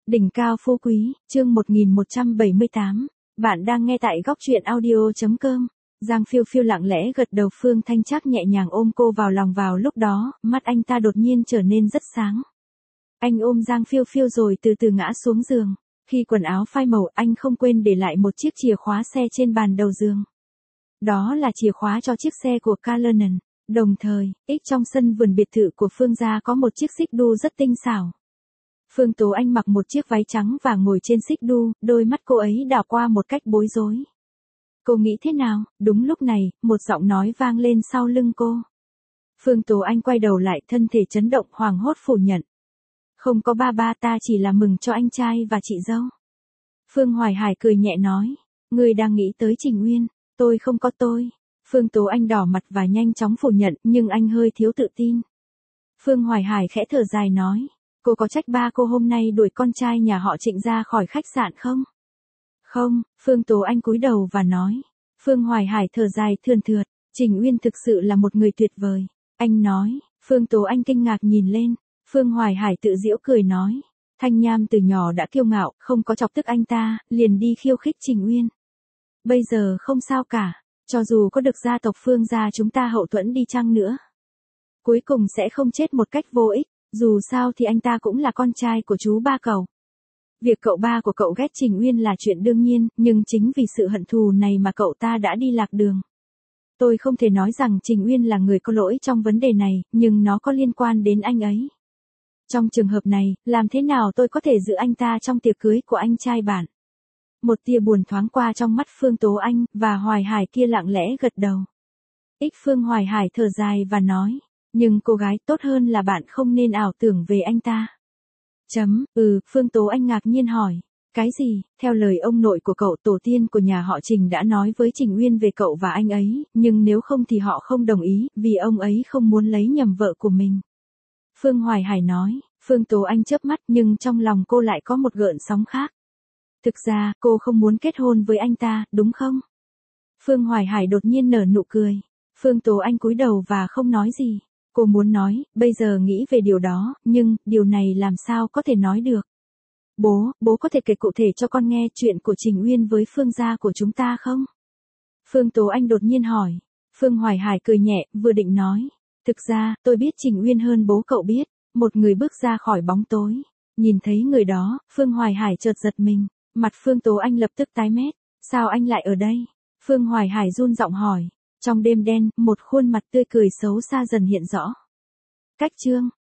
Đỉnh cao phú quý, chương 1178. Bạn đang nghe tại góc truyện audio.com. Giang Phiêu Phiêu lặng lẽ gật đầu, Phương Thanh Trác nhẹ nhàng ôm cô vào lòng. Vào lúc đó, mắt anh ta đột nhiên trở nên rất sáng. Anh ôm Giang Phiêu Phiêu rồi từ từ ngã xuống giường. Khi quần áo phai màu, anh không quên để lại một chiếc chìa khóa xe trên bàn đầu giường. Đó là chìa khóa cho chiếc xe của Cullinan. Đồng thời, trong sân vườn biệt thự của Phương gia có một chiếc xích đu rất tinh xảo. Phương Tố Anh mặc một chiếc váy trắng và ngồi trên xích đu, đôi mắt cô ấy đảo qua một cách bối rối. Cô nghĩ thế nào? Đúng lúc này, một giọng nói vang lên sau lưng cô. Phương Tố Anh quay đầu lại, thân thể chấn động, hoảng hốt phủ nhận. Không có ba, ta chỉ là mừng cho anh trai và chị dâu. Phương Hoài Hải cười nhẹ nói. Người đang nghĩ tới Trình Uyên, tôi không có tôi. Phương Tố Anh đỏ mặt và nhanh chóng phủ nhận, nhưng anh hơi thiếu tự tin. Phương Hoài Hải khẽ thở dài nói. Cô có trách ba cô hôm nay đuổi con trai nhà họ Trịnh ra khỏi khách sạn không? Không, Phương Tố Anh cúi đầu và nói. Phương Hoài Hải thở dài thườn thượt. Trình Uyên thực sự là một người tuyệt vời. Anh nói. Phương Tố Anh kinh ngạc nhìn lên. Phương Hoài Hải tự giễu cười nói. Thanh Nham từ nhỏ đã kiêu ngạo, không có chọc tức anh ta, liền đi khiêu khích Trình Uyên. Bây giờ không sao cả, cho dù có được gia tộc Phương gia chúng ta hậu thuẫn đi chăng nữa, cuối cùng sẽ không chết một cách vô ích, dù sao thì anh ta cũng là con trai của chú ba cậu. Việc cậu ba của cậu ghét Trình Uyên là chuyện đương nhiên, nhưng chính vì sự hận thù này mà cậu ta đã đi lạc đường. Tôi không thể nói rằng Trình Uyên là người có lỗi trong vấn đề này, nhưng nó có liên quan đến anh ấy. Trong trường hợp này, làm thế nào tôi có thể giữ anh ta trong tiệc cưới của anh trai bạn? Một tia buồn thoáng qua trong mắt Phương Tố Anh, và Hoài Hải kia lặng lẽ gật đầu. Phương Hoài Hải thở dài và nói, nhưng cô gái tốt hơn là bạn không nên ảo tưởng về anh ta. Phương Tố Anh ngạc nhiên hỏi, cái gì? Theo lời ông nội của cậu, tổ tiên của nhà họ Trình đã nói với Trình Uyên về cậu và anh ấy, nhưng nếu không thì họ không đồng ý, vì ông ấy không muốn lấy nhầm vợ của mình. Phương Hoài Hải nói. Phương Tố Anh chớp mắt, nhưng trong lòng cô lại có một gợn sóng khác. Thực ra, cô không muốn kết hôn với anh ta, đúng không? Phương Hoài Hải đột nhiên nở nụ cười. Phương Tố Anh cúi đầu và không nói gì. Cô muốn nói, bây giờ nghĩ về điều đó, nhưng, điều này làm sao có thể nói được? Bố có thể kể cụ thể cho con nghe chuyện của Trình Uyên với Phương gia của chúng ta không? Phương Tố Anh đột nhiên hỏi. Phương Hoài Hải cười nhẹ, vừa định nói. Thực ra, tôi biết Trình Uyên hơn bố cậu biết. Một người bước ra khỏi bóng tối. Nhìn thấy người đó, Phương Hoài Hải chợt giật mình. Mặt Phương Tố Anh lập tức tái mét. Sao anh lại ở đây? Phương Hoài Hải run giọng hỏi. Trong đêm đen, một khuôn mặt tươi cười xấu xa dần hiện rõ. Cách chương